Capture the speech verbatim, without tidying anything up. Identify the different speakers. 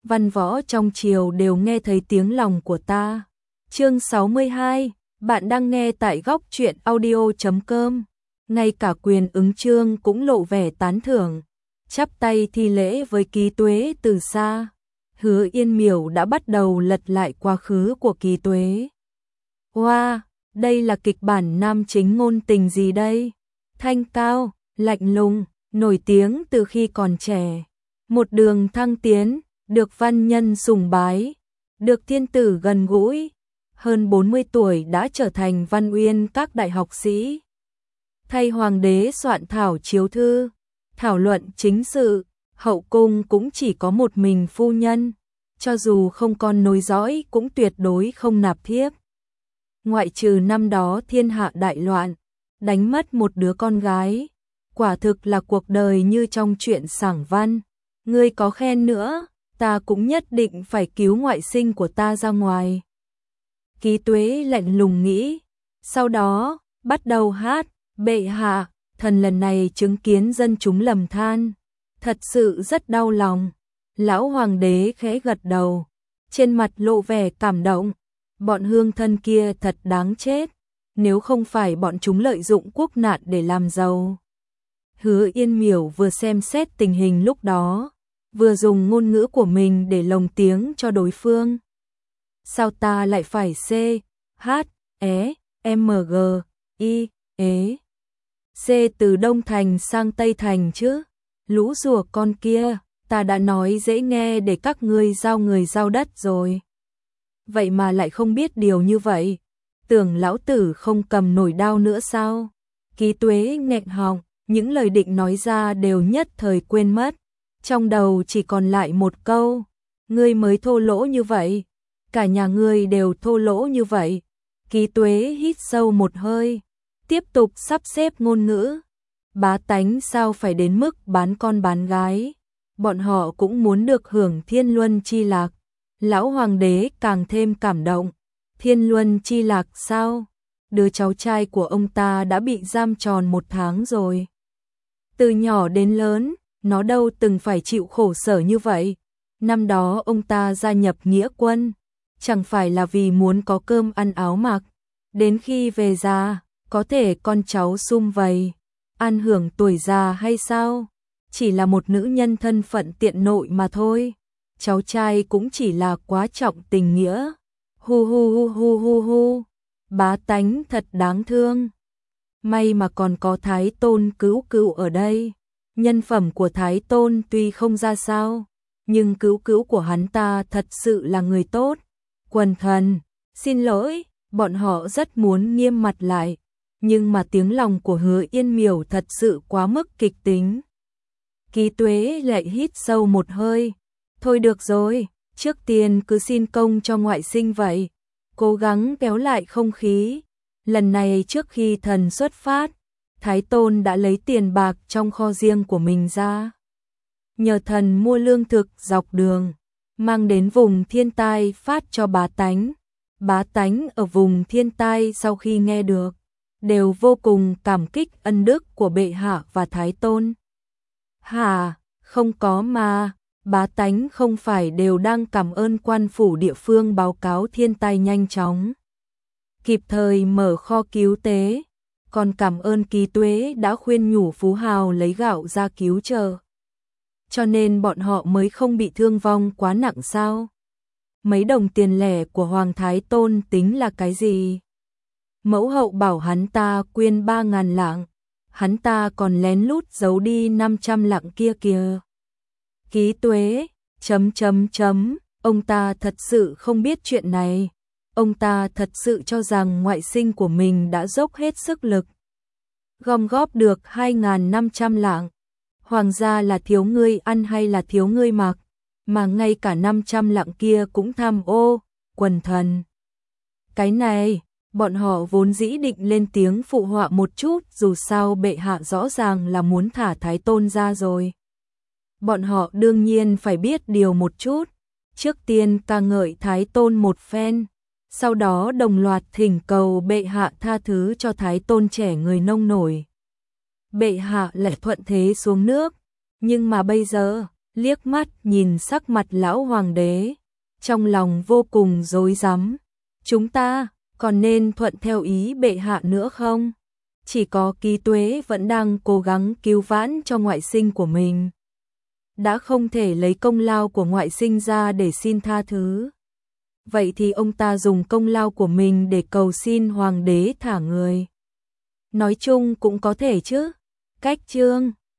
Speaker 1: văn võ trong triều đều nghe thấy tiếng lòng của ta. Chương sáu mươi hai, bạn đang nghe tại góc truyện audio chấm com. Ngay cả Quyền Ứng Chương cũng lộ vẻ tán thưởng, chắp tay thi lễ với Ký Tuế từ xa. Hứa Yên Miểu đã bắt đầu lật lại quá khứ của Ký Tuế. Wow, đây là kịch bản nam chính ngôn tình gì đây? Thanh cao, lạnh lùng, nổi tiếng từ khi còn trẻ. Một đường thăng tiến, được văn nhân sùng bái, được thiên tử gần gũi. Hơn bốn mươi tuổi đã trở thành văn uyên các đại học sĩ. Thay hoàng đế soạn thảo chiếu thư, thảo luận chính sự, hậu cung cũng chỉ có một mình phu nhân. Cho dù không con nối dõi cũng tuyệt đối không nạp thiếp. Ngoại trừ năm đó thiên hạ đại loạn, đánh mất một đứa con gái. Quả thực là cuộc đời như trong truyện sảng văn. Ngươi có khen nữa, ta cũng nhất định phải cứu ngoại sinh của ta ra ngoài. Ký Tuế lạnh lùng nghĩ, sau đó bắt đầu hát. Bệ hạ, thần lần này chứng kiến dân chúng lầm than, thật sự rất đau lòng. Lão hoàng đế khẽ gật đầu, trên mặt lộ vẻ cảm động. Bọn hương thân kia thật đáng chết, nếu không phải bọn chúng lợi dụng quốc nạn để làm giàu. Hứa Yên Miểu vừa xem xét tình hình lúc đó, vừa dùng ngôn ngữ của mình để lồng tiếng cho đối phương. Sao ta lại phải C, H, E, M, G, I, E, C từ Đông Thành sang Tây Thành chứ? Lũ rùa con kia, ta đã nói dễ nghe để các ngươi giao người giao đất rồi. Vậy mà lại không biết điều như vậy. Tưởng lão tử không cầm nổi đao nữa sao? Ký Tuế nghẹn họng, những lời định nói ra đều nhất thời quên mất. Trong đầu chỉ còn lại một câu, ngươi mới thô lỗ như vậy. Cả nhà ngươi đều thô lỗ như vậy. Ký Tuế hít sâu một hơi, tiếp tục sắp xếp ngôn ngữ. Bá tánh sao phải đến mức bán con bán gái. Bọn họ cũng muốn được hưởng thiên luân chi lạc. Lão hoàng đế càng thêm cảm động. Thiên luân chi lạc sao? Đứa cháu trai của ông ta đã bị giam tròn một tháng rồi. Từ nhỏ đến lớn, nó đâu từng phải chịu khổ sở như vậy. Năm đó ông ta gia nhập nghĩa quân, chẳng phải là vì muốn có cơm ăn áo mặc. Đến khi về già, có thể con cháu sum vầy, ăn hưởng tuổi già hay sao? Chỉ là một nữ nhân thân phận tiện nội mà thôi. Cháu trai cũng chỉ là quá trọng tình nghĩa. Hu hu hu hu hu hu. Bá tánh thật đáng thương. May mà còn có Thái Tôn Cữu Cữu ở đây. Nhân phẩm của Thái Tôn tuy không ra sao, nhưng Cữu Cữu của hắn ta thật sự là người tốt. Quần thần, xin lỗi, bọn họ rất muốn nghiêm mặt lại, nhưng mà tiếng lòng của Hứa Yên Miểu thật sự quá mức kịch tính. Ký Tuế lại hít sâu một hơi. Thôi được rồi, trước tiên cứ xin công cho ngoại sinh vậy. Cố gắng kéo lại không khí. Lần này trước khi thần xuất phát, Thái Tôn đã lấy tiền bạc trong kho riêng của mình ra. Nhờ thần mua lương thực dọc đường, mang đến vùng thiên tai phát cho bá tánh. Bá tánh ở vùng thiên tai sau khi nghe được, đều vô cùng cảm kích ân đức của bệ hạ và Thái Tôn. Hả, không có mà, bá tánh không phải đều đang cảm ơn quan phủ địa phương báo cáo thiên tai nhanh chóng, kịp thời mở kho cứu tế, còn cảm ơn Ký Tuế đã khuyên nhủ phú hào lấy gạo ra cứu trợ. Cho nên bọn họ mới không bị thương vong quá nặng sao? Mấy đồng tiền lẻ của Hoàng Thái Tôn tính là cái gì? Mẫu hậu bảo hắn ta quyên ba ngàn lạng, hắn ta còn lén lút giấu đi năm trăm lạng kia kìa. Ký Tuế, chấm chấm chấm, ông ta thật sự không biết chuyện này. Ông ta thật sự cho rằng ngoại sinh của mình đã dốc hết sức lực, gom góp được hai ngàn năm trăm lạng. Hoàng gia là thiếu ngươi ăn hay là thiếu ngươi mặc, mà ngay cả năm trăm lạng kia cũng tham ô. Quần thần, cái này, bọn họ vốn dĩ định lên tiếng phụ họa một chút, dù sao bệ hạ rõ ràng là muốn thả Thái Tôn ra rồi. Bọn họ đương nhiên phải biết điều một chút, trước tiên ca ngợi Thái Tôn một phen, sau đó đồng loạt thỉnh cầu bệ hạ tha thứ cho Thái Tôn trẻ người nông nổi. Bệ hạ lại thuận thế xuống nước, nhưng mà bây giờ, liếc mắt nhìn sắc mặt lão hoàng đế, trong lòng vô cùng rối rắm. Chúng ta còn nên thuận theo ý bệ hạ nữa không? Chỉ có Ký Tuế vẫn đang cố gắng cứu vãn cho ngoại sinh của mình, đã không thể lấy công lao của ngoại sinh ra để xin tha thứ. Vậy thì ông ta dùng công lao của mình để cầu xin hoàng đế thả người. Nói chung cũng có thể chứ. Cách chương